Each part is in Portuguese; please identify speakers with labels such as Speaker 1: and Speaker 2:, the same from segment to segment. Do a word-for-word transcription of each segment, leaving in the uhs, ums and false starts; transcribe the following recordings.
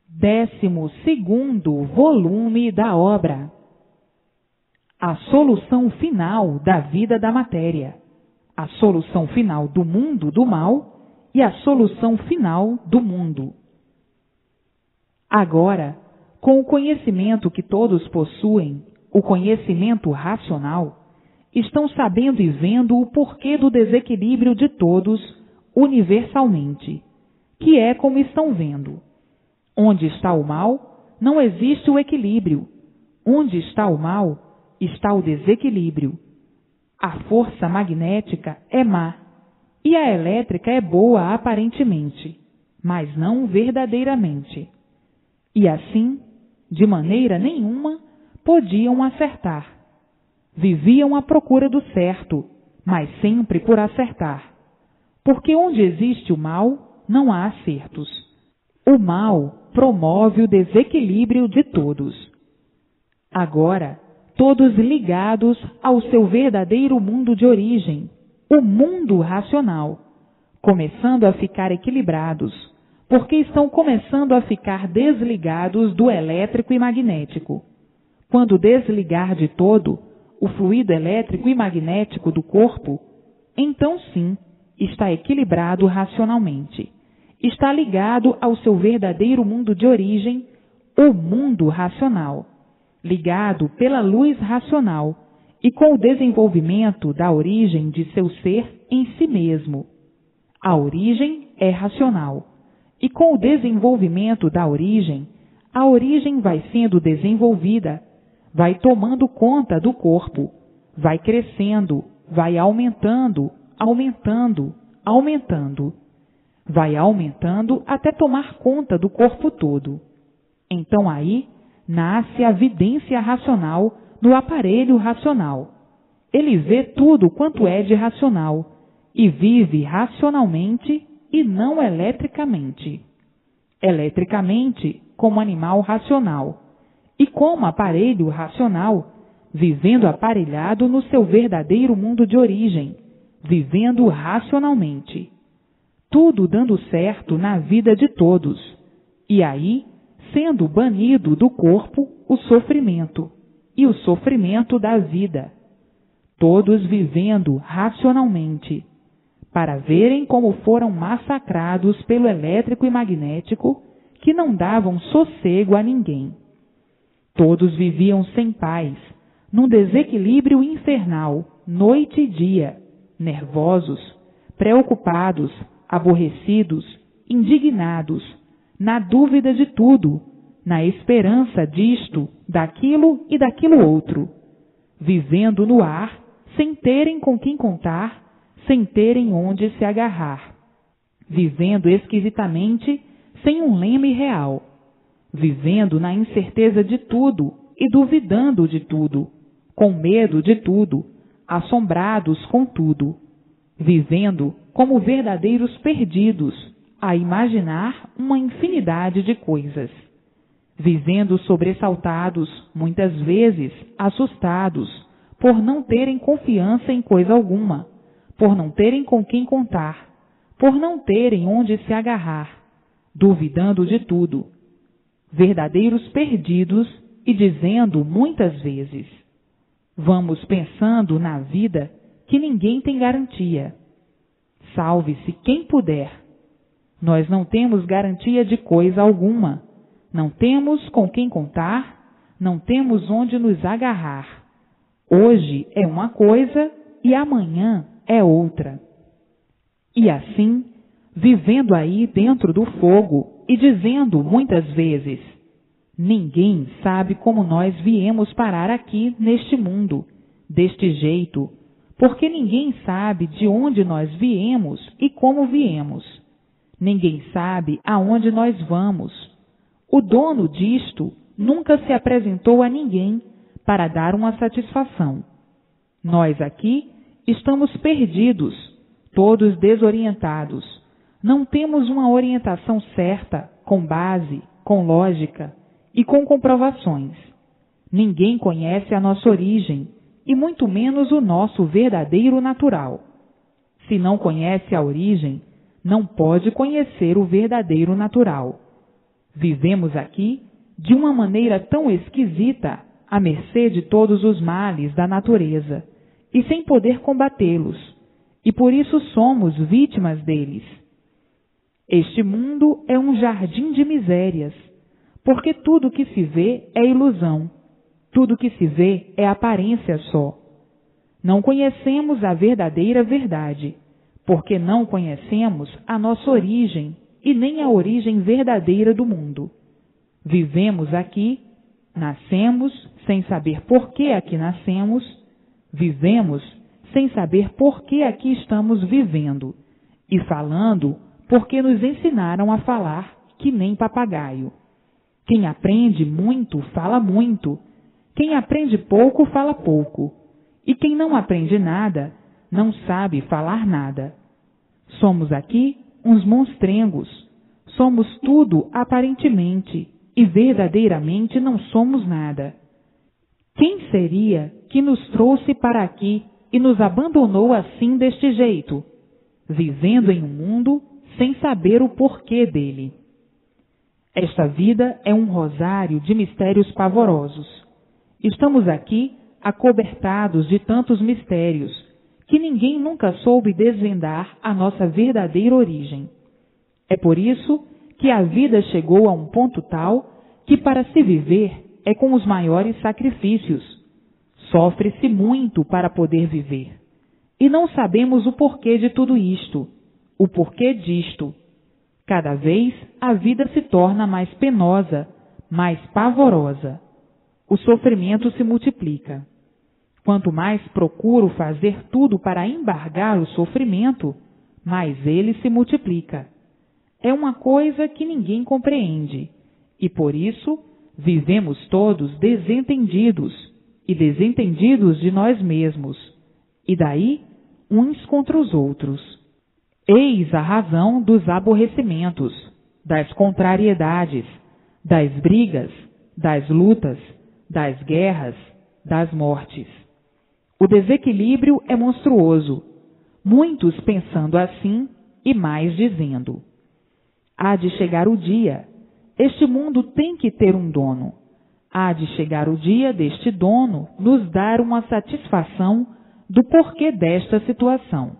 Speaker 1: Décimo segundo volume da obra. A solução final da vida da matéria, a solução final do mundo do mal e a solução final do mundo. Agora, com o conhecimento que todos possuem, o conhecimento racional, estão sabendo e vendo o porquê do desequilíbrio de todos universalmente, que é como estão vendo. Onde está o mal, não existe o equilíbrio. Onde está o mal, está o desequilíbrio. A força magnética é má e a elétrica é boa aparentemente, mas não verdadeiramente. E assim, de maneira nenhuma, podiam acertar. Viviam à procura do certo, mas sempre por acertar. Porque onde existe o mal, não há acertos. O mal promove o desequilíbrio de todos. Agora, todos ligados ao seu verdadeiro mundo de origem, o mundo racional, começando a ficar equilibrados, porque estão começando a ficar desligados do elétrico e magnético. Quando desligar de todo o fluido elétrico e magnético do corpo, então sim, está equilibrado racionalmente. Está ligado ao seu verdadeiro mundo de origem, o mundo racional, ligado pela luz racional e com o desenvolvimento da origem de seu ser em si mesmo. A origem é racional, e com o desenvolvimento da origem, a origem vai sendo desenvolvida, vai tomando conta do corpo, vai crescendo, vai aumentando, aumentando, aumentando. Vai aumentando até tomar conta do corpo todo. Então aí nasce a vidência racional no aparelho racional. Ele vê tudo quanto é de racional e vive racionalmente e não eletricamente. Eletricamente, como animal racional, e como aparelho racional, vivendo aparelhado no seu verdadeiro mundo de origem, vivendo racionalmente. Tudo dando certo na vida de todos, e aí sendo banido do corpo o sofrimento, e o sofrimento da vida. Todos vivendo racionalmente, para verem como foram massacrados pelo elétrico e magnético, que não davam sossego a ninguém. Todos viviam sem paz, num desequilíbrio infernal, noite e dia, nervosos, preocupados, aborrecidos, indignados, na dúvida de tudo, na esperança disto, daquilo e daquilo outro, vivendo no ar, sem terem com quem contar, sem terem onde se agarrar, vivendo esquisitamente, sem um leme real, vivendo na incerteza de tudo e duvidando de tudo, com medo de tudo, assombrados com tudo, vivendo como verdadeiros perdidos, a imaginar uma infinidade de coisas, vivendo sobressaltados, muitas vezes assustados, por não terem confiança em coisa alguma, por não terem com quem contar, por não terem onde se agarrar, duvidando de tudo, verdadeiros perdidos e dizendo muitas vezes: vamos pensando na vida que ninguém tem garantia. Salve-se quem puder. Nós não temos garantia de coisa alguma. Não temos com quem contar, não temos onde nos agarrar. Hoje é uma coisa e amanhã é outra. E assim, vivendo aí dentro do fogo e dizendo muitas vezes: ninguém sabe como nós viemos parar aqui neste mundo, deste jeito, porque ninguém sabe de onde nós viemos e como viemos. Ninguém sabe aonde nós vamos. O dono disto nunca se apresentou a ninguém para dar uma satisfação. Nós aqui estamos perdidos, todos desorientados. Não temos uma orientação certa, com base, com lógica e com comprovações. Ninguém conhece a nossa origem, e muito menos o nosso verdadeiro natural. Se não conhece a origem, não pode conhecer o verdadeiro natural. Vivemos aqui de uma maneira tão esquisita, à mercê de todos os males da natureza, e sem poder combatê-los, e por isso somos vítimas deles. Este mundo é um jardim de misérias, porque tudo que se vê é ilusão, tudo que se vê é aparência só. Não conhecemos a verdadeira verdade, porque não conhecemos a nossa origem e nem a origem verdadeira do mundo. Vivemos aqui, nascemos sem saber por que aqui nascemos, vivemos sem saber por que aqui estamos vivendo, e falando porque nos ensinaram a falar que nem papagaio. Quem aprende muito, fala muito. Quem aprende pouco, fala pouco. E quem não aprende nada, não sabe falar nada. Somos aqui uns monstrengos. Somos tudo aparentemente, e verdadeiramente não somos nada. Quem seria que nos trouxe para aqui e nos abandonou assim deste jeito, vivendo em um mundo sem saber o porquê dele? Esta vida é um rosário de mistérios pavorosos. Estamos aqui acobertados de tantos mistérios que ninguém nunca soube desvendar a nossa verdadeira origem. É por isso que a vida chegou a um ponto tal que para se viver é com os maiores sacrifícios. Sofre-se muito para poder viver. E não sabemos o porquê de tudo isto, o porquê disto. Cada vez a vida se torna mais penosa, mais pavorosa. O sofrimento se multiplica. Quanto mais procuro fazer tudo para embargar o sofrimento, mais ele se multiplica. É uma coisa que ninguém compreende, e por isso vivemos todos desentendidos, e desentendidos de nós mesmos, e daí uns contra os outros. Eis a razão dos aborrecimentos, das contrariedades, das brigas, das lutas, das guerras, das mortes. O desequilíbrio é monstruoso, muitos pensando assim e mais dizendo: há de chegar o dia, este mundo tem que ter um dono. Há de chegar o dia deste dono nos dar uma satisfação do porquê desta situação.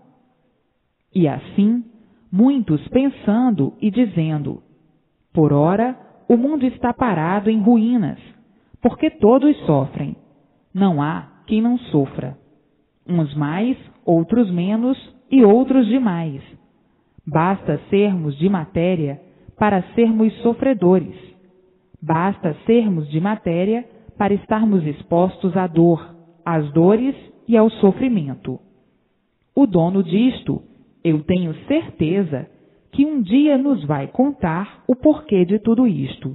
Speaker 1: E assim, muitos pensando e dizendo: por ora, o mundo está parado em ruínas, porque todos sofrem. Não há quem não sofra. Uns mais, outros menos e outros demais. Basta sermos de matéria para sermos sofredores. Basta sermos de matéria para estarmos expostos à dor, às dores e ao sofrimento. O dono disto, eu tenho certeza que um dia nos vai contar o porquê de tudo isto.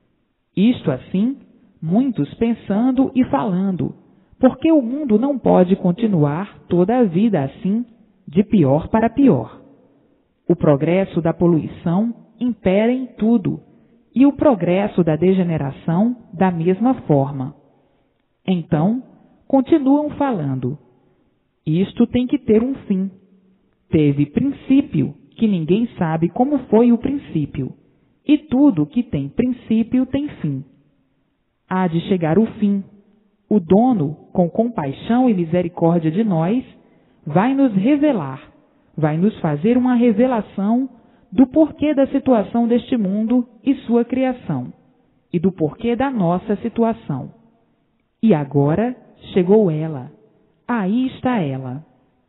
Speaker 1: Isto assim, muitos pensando e falando, porque o mundo não pode continuar toda a vida assim, de pior para pior. O progresso da poluição impera em tudo, e o progresso da degeneração da mesma forma. Então, continuam falando: isto tem que ter um fim. Teve princípio, que ninguém sabe como foi o princípio, e tudo que tem princípio tem fim. Há de chegar o fim. O dono, com compaixão e misericórdia de nós, vai nos revelar, vai nos fazer uma revelação do porquê da situação deste mundo e sua criação, e do porquê da nossa situação. E agora chegou ela, aí está ela.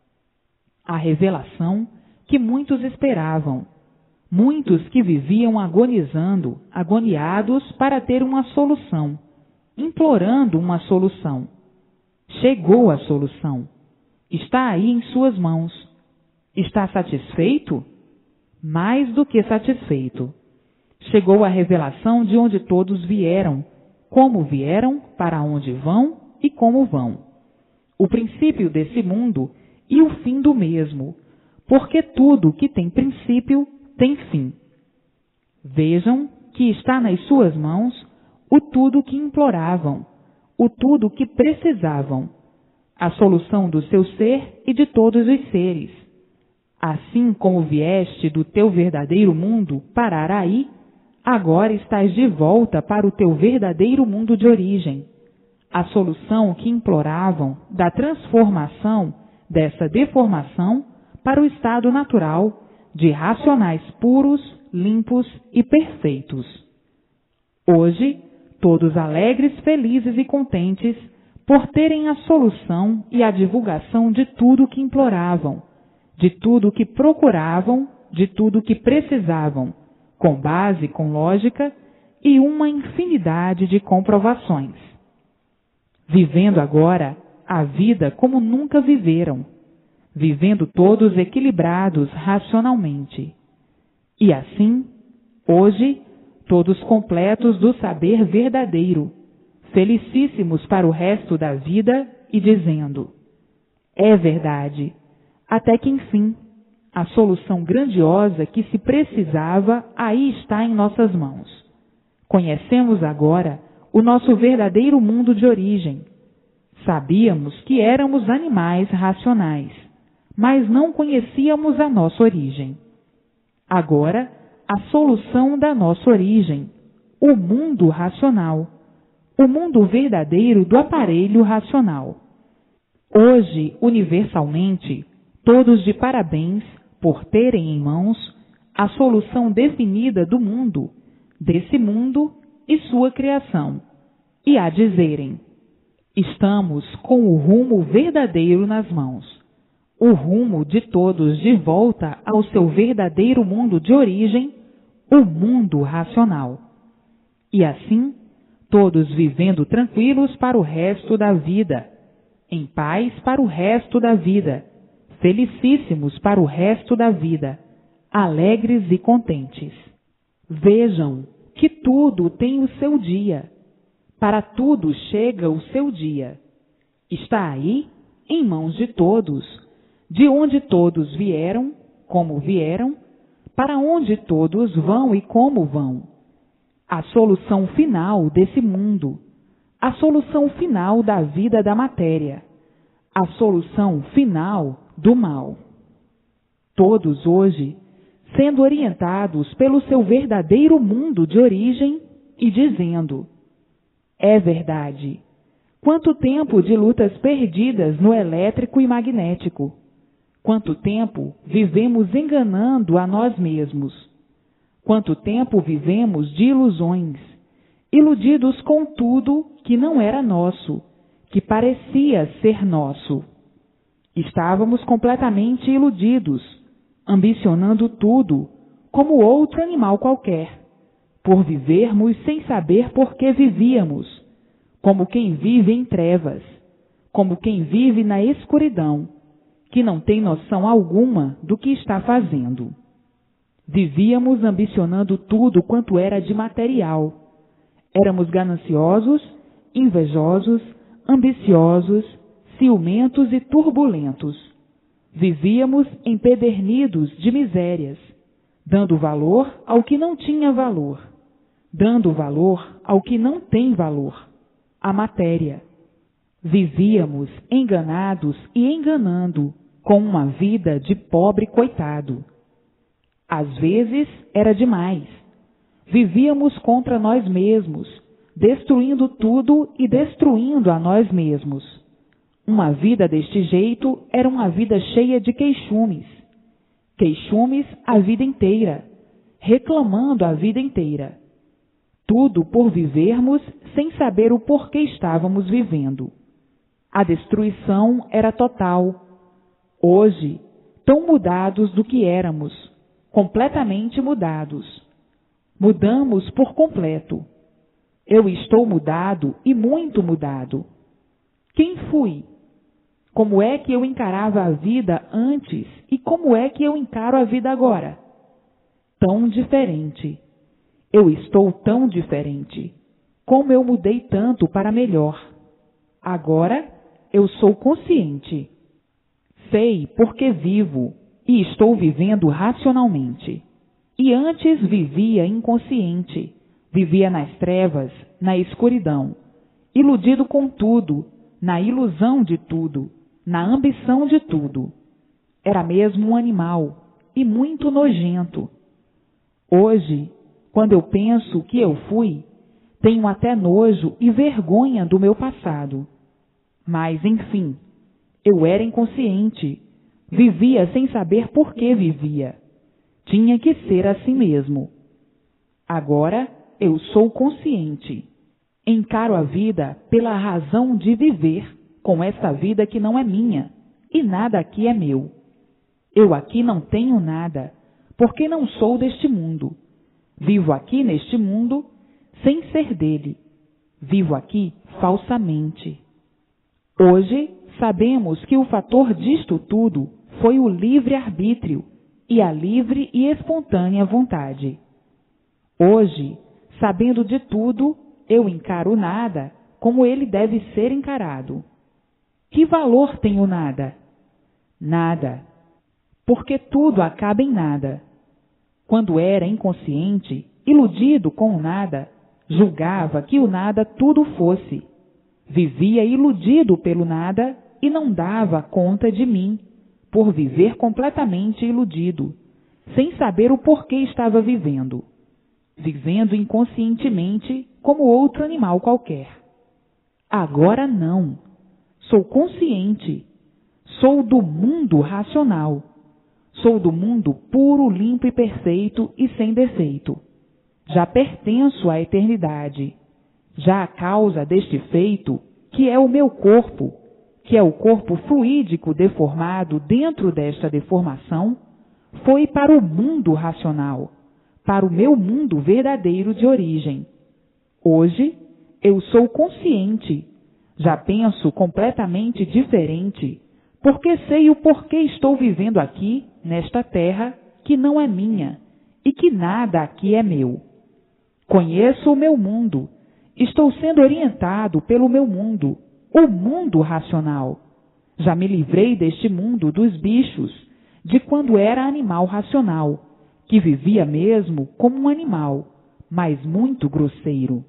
Speaker 1: A revelação que muitos esperavam, muitos que viviam agonizando, agoniados para ter uma solução, implorando uma solução. Chegou a solução. Está aí em suas mãos. Está satisfeito? Mais do que satisfeito. Chegou a revelação de onde todos vieram, como vieram, para onde vão e como vão. O princípio desse mundo e o fim do mesmo, porque tudo que tem princípio tem fim. Vejam que está nas suas mãos o tudo que imploravam, o tudo que precisavam, a solução do seu ser e de todos os seres. Assim como vieste do teu verdadeiro mundo parar aí, Agora estás de volta para o teu verdadeiro mundo de origem. A solução que imploravam da transformação dessa deformação para o estado natural de racionais puros, limpos e perfeitos. Hoje, todos alegres, felizes e contentes por terem a solução e a divulgação de tudo o que imploravam, de tudo o que procuravam, de tudo o que precisavam, com base, com lógica e uma infinidade de comprovações. Vivendo agora a vida como nunca viveram, vivendo todos equilibrados racionalmente. E assim, hoje, todos completos do saber verdadeiro, felicíssimos para o resto da vida e dizendo: é verdade, até que enfim, a solução grandiosa que se precisava aí está em nossas mãos. Conhecemos agora o nosso verdadeiro mundo de origem. Sabíamos que éramos animais racionais, mas não conhecíamos a nossa origem. Agora, a solução da nossa origem, o mundo racional, o mundo verdadeiro do aparelho racional. Hoje, universalmente, todos de parabéns por terem em mãos a solução definida do mundo, desse mundo e sua criação, e a dizerem: estamos com o rumo verdadeiro nas mãos, o rumo de todos de volta ao seu verdadeiro mundo de origem, o mundo racional. E assim, todos vivendo tranquilos para o resto da vida, em paz para o resto da vida, felicíssimos para o resto da vida, alegres e contentes. Vejam que tudo tem o seu dia. Para tudo chega o seu dia. Está aí, em mãos de todos, de onde todos vieram, como vieram, para onde todos vão e como vão. A solução final desse mundo, a solução final da vida da matéria, a solução final do mal. Todos hoje, sendo orientados pelo seu verdadeiro mundo de origem e dizendo: é verdade. Quanto tempo de lutas perdidas no elétrico e magnético. Quanto tempo vivemos enganando a nós mesmos. Quanto tempo vivemos de ilusões, iludidos com tudo que não era nosso, que parecia ser nosso. Estávamos completamente iludidos, ambicionando tudo, como outro animal qualquer, por vivermos sem saber por que vivíamos, como quem vive em trevas, como quem vive na escuridão, que não tem noção alguma do que está fazendo. Vivíamos ambicionando tudo quanto era de material. Éramos gananciosos, invejosos, ambiciosos, ciumentos e turbulentos. Vivíamos empedernidos de misérias, dando valor ao que não tinha valor, dando valor ao que não tem valor, a matéria. Vivíamos enganados e enganando, com uma vida de pobre coitado. Às vezes era demais. Vivíamos contra nós mesmos, destruindo tudo e destruindo a nós mesmos. Uma vida deste jeito era uma vida cheia de queixumes. Queixumes a vida inteira, reclamando a vida inteira. Tudo por vivermos sem saber o porquê estávamos vivendo. A destruição era total. Hoje, tão mudados do que éramos, completamente mudados. Mudamos por completo. Eu estou mudado e muito mudado. Quem fui? Como é que eu encarava a vida antes e como é que eu encaro a vida agora? Tão diferente. Eu estou tão diferente. Como eu mudei tanto para melhor. Agora eu sou consciente. Sei porque vivo e estou vivendo racionalmente. E antes vivia inconsciente, vivia nas trevas, na escuridão, iludido com tudo, na ilusão de tudo, na ambição de tudo. Era mesmo um animal e muito nojento. Hoje, quando eu penso que eu fui, tenho até nojo e vergonha do meu passado. Mas, enfim, eu era inconsciente, vivia sem saber por que vivia. Tinha que ser assim mesmo. Agora eu sou consciente. Encaro a vida pela razão de viver com esta vida que não é minha, e nada aqui é meu. Eu aqui não tenho nada, porque não sou deste mundo. Vivo aqui neste mundo sem ser dele. Vivo aqui falsamente. Hoje sabemos que o fator disto tudo foi o livre-arbítrio e a livre e espontânea vontade. Hoje, sabendo de tudo, eu encaro o nada como ele deve ser encarado. Que valor tem o nada? Nada. Porque tudo acaba em nada. Quando era inconsciente, iludido com o nada, julgava que o nada tudo fosse. Vivia iludido pelo nada e não dava conta de mim, por viver completamente iludido, sem saber o porquê estava vivendo. Vivendo inconscientemente como outro animal qualquer. Agora não. Sou consciente. Sou do mundo racional. Sou do mundo puro, limpo e perfeito e sem defeito. Já pertenço à eternidade. Já a causa deste feito, que é o meu corpo, que é o corpo fluídico deformado dentro desta deformação, foi para o mundo racional, para o meu mundo verdadeiro de origem. Hoje, eu sou consciente, já penso completamente diferente, porque sei o porquê estou vivendo aqui, nesta terra, que não é minha, e que nada aqui é meu. Conheço o meu mundo, estou sendo orientado pelo meu mundo, o mundo racional. Já me livrei deste mundo dos bichos, de quando era animal racional, que vivia mesmo como um animal, mas muito grosseiro.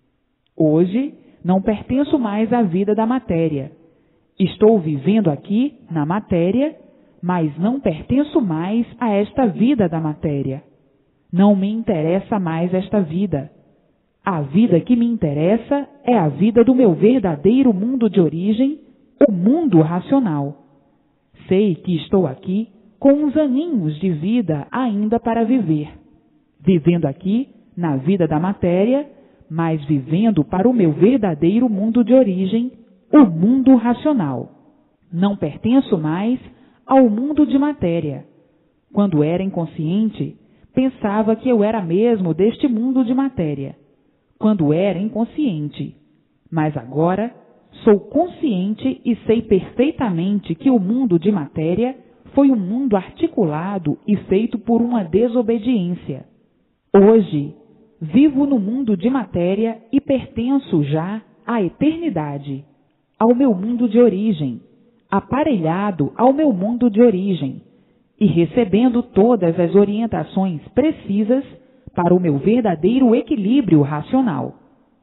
Speaker 1: Hoje, não pertenço mais à vida da matéria. Estou vivendo aqui, na matéria, mas não pertenço mais a esta vida da matéria. Não me interessa mais esta vida. A vida que me interessa é a vida do meu verdadeiro mundo de origem, o mundo racional. Sei que estou aqui com uns aninhos de vida ainda para viver, vivendo aqui na vida da matéria, mas vivendo para o meu verdadeiro mundo de origem, o mundo racional. Não pertenço mais ao mundo de matéria. Quando era inconsciente, pensava que eu era mesmo deste mundo de matéria. Quando era inconsciente. Mas agora sou consciente e sei perfeitamente que o mundo de matéria foi um mundo articulado e feito por uma desobediência. Hoje, vivo no mundo de matéria e pertenço já à eternidade, ao meu mundo de origem, aparelhado ao meu mundo de origem e recebendo todas as orientações precisas para o meu verdadeiro equilíbrio racional.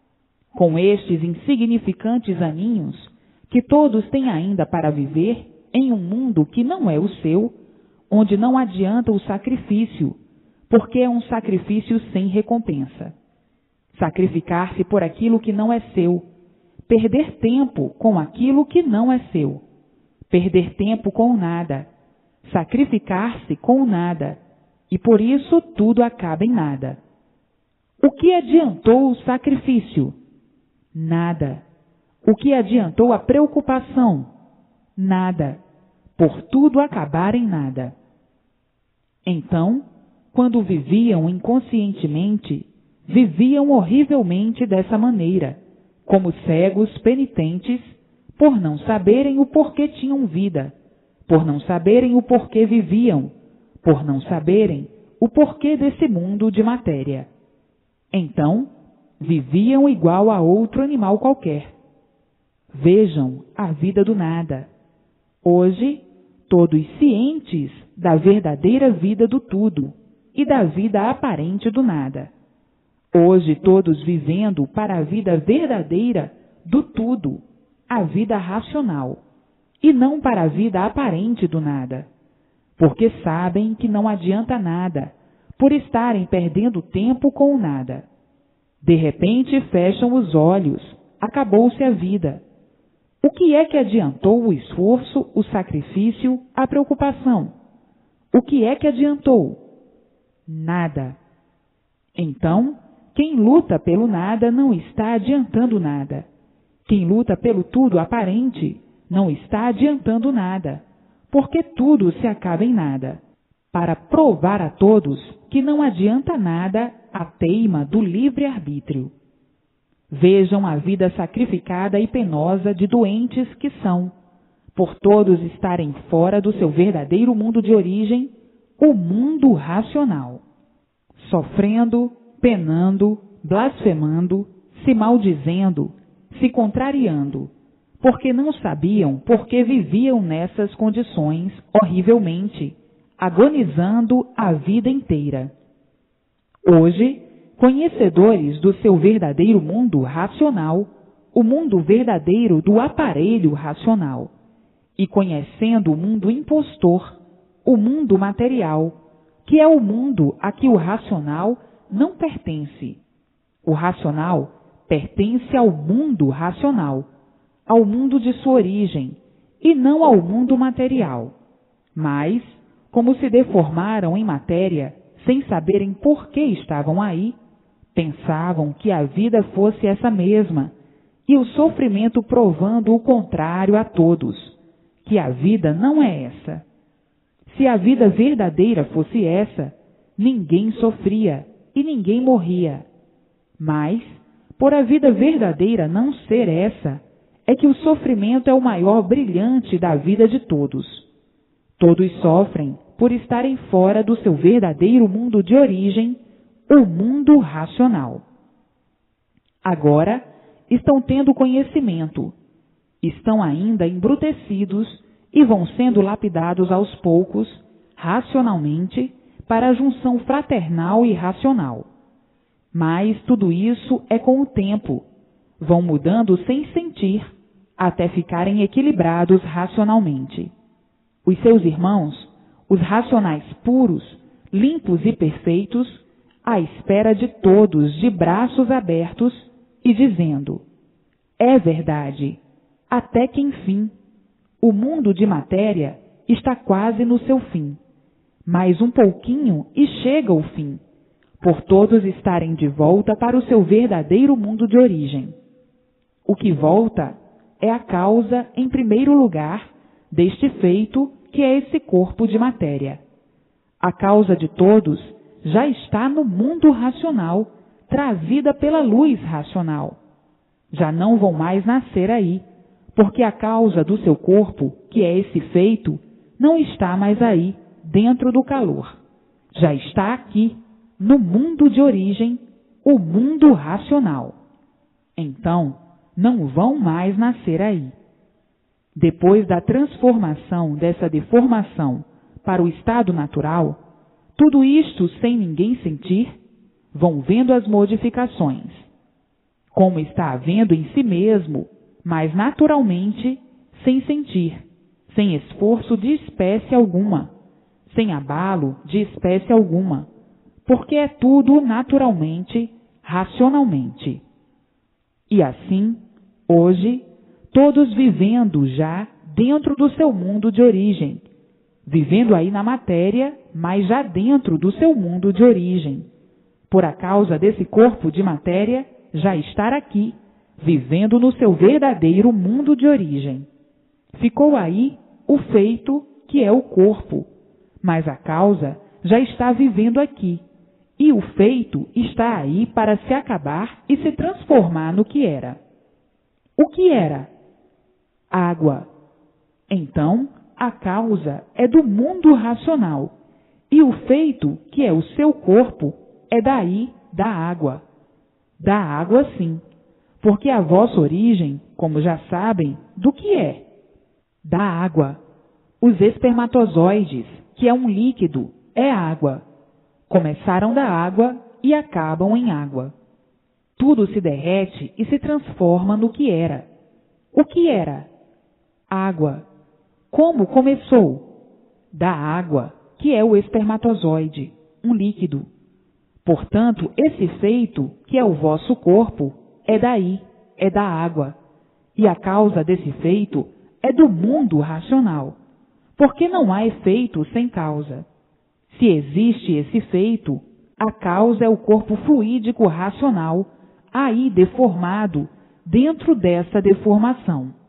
Speaker 1: Com estes insignificantes aninhos, que todos têm ainda para viver em um mundo que não é o seu, onde não adianta o sacrifício, porque é um sacrifício sem recompensa. Sacrificar-se por aquilo que não é seu, perder tempo com aquilo que não é seu, perder tempo com nada, sacrificar-se com nada, e por isso tudo acaba em nada. O que adiantou o sacrifício? Nada. O que adiantou a preocupação? Nada. Por tudo acabar em nada. Então, quando viviam inconscientemente, viviam horrivelmente dessa maneira, como cegos penitentes, por não saberem o porquê tinham vida, por não saberem o porquê viviam, por não saberem o porquê desse mundo de matéria. Então, viviam igual a outro animal qualquer. Vejam a vida do nada. Hoje, todos cientes da verdadeira vida do tudo e da vida aparente do nada. Hoje, todos vivendo para a vida verdadeira do tudo, a vida racional, e não para a vida aparente do nada. Porque sabem que não adianta nada, por estarem perdendo tempo com o nada. De repente fecham os olhos, acabou-se a vida. O que é que adiantou o esforço, o sacrifício, a preocupação? O que é que adiantou? Nada. Então, quem luta pelo nada não está adiantando nada. Quem luta pelo tudo aparente não está adiantando nada, porque tudo se acaba em nada. Para provar a todos que não adianta nada a teima do livre-arbítrio. Vejam a vida sacrificada e penosa de doentes que são, por todos estarem fora do seu verdadeiro mundo de origem, o mundo racional. Sofrendo, penando, blasfemando, se maldizendo, se contrariando, porque não sabiam por que viviam nessas condições horrivelmente, agonizando a vida inteira. Hoje, conhecedores do seu verdadeiro mundo racional, o mundo verdadeiro do aparelho racional, e conhecendo o mundo impostor, o mundo material, que é o mundo a que o racional não pertence. O racional pertence ao mundo racional, ao mundo de sua origem, e não ao mundo material. Mas, como se deformaram em matéria, sem saberem por que estavam aí, pensavam que a vida fosse essa mesma, e o sofrimento provando o contrário a todos, que a vida não é essa. Se a vida verdadeira fosse essa, ninguém sofria e ninguém morria. Mas, por a vida verdadeira não ser essa, é que o sofrimento é o maior brilhante da vida de todos. Todos sofrem por estarem fora do seu verdadeiro mundo de origem, o mundo racional. Agora estão tendo conhecimento, estão ainda embrutecidos e vão sendo lapidados aos poucos, racionalmente, para a junção fraternal e racional. Mas tudo isso é com o tempo, vão mudando sem sentir, até ficarem equilibrados racionalmente. Os seus irmãos, os racionais puros, limpos e perfeitos, à espera de todos de braços abertos e dizendo: é verdade, até que enfim, o mundo de matéria está quase no seu fim. Mais um pouquinho e chega o fim, por todos estarem de volta para o seu verdadeiro mundo de origem. O que volta é a causa, em primeiro lugar, deste feito que é esse corpo de matéria. A causa de todos já está no mundo racional, trazida pela luz racional. Já não vão mais nascer aí, porque a causa do seu corpo, que é esse feito, não está mais aí, dentro do calor. Já está aqui, no mundo de origem, o mundo racional. Então, não vão mais nascer aí. Depois da transformação dessa deformação para o estado natural, tudo isto sem ninguém sentir, vão vendo as modificações. Como está havendo em si mesmo, mas naturalmente, sem sentir, sem esforço de espécie alguma, sem abalo de espécie alguma, porque é tudo naturalmente, racionalmente. E assim, hoje, todos vivendo já dentro do seu mundo de origem, vivendo aí na matéria, mas já dentro do seu mundo de origem, por a causa desse corpo de matéria já estar aqui, vivendo no seu verdadeiro mundo de origem. Ficou aí o feito, que é o corpo, mas a causa já está vivendo aqui, e o feito está aí para se acabar e se transformar no que era. O que era? Água. Então, a causa é do mundo racional, e o feito, que é o seu corpo, é daí da água. Da água, sim, porque a vossa origem, como já sabem, do que é? Da água. Os espermatozoides, que é um líquido, é água. Começaram da água e acabam em água. Tudo se derrete e se transforma no que era. O que era? Água. Como começou? Da água, que é o espermatozoide, um líquido. Portanto, esse feito, que é o vosso corpo, é daí, é da água. E a causa desse feito é do mundo racional, porque não há efeito sem causa. Se existe esse feito, a causa é o corpo fluídico racional, aí deformado dentro dessa deformação.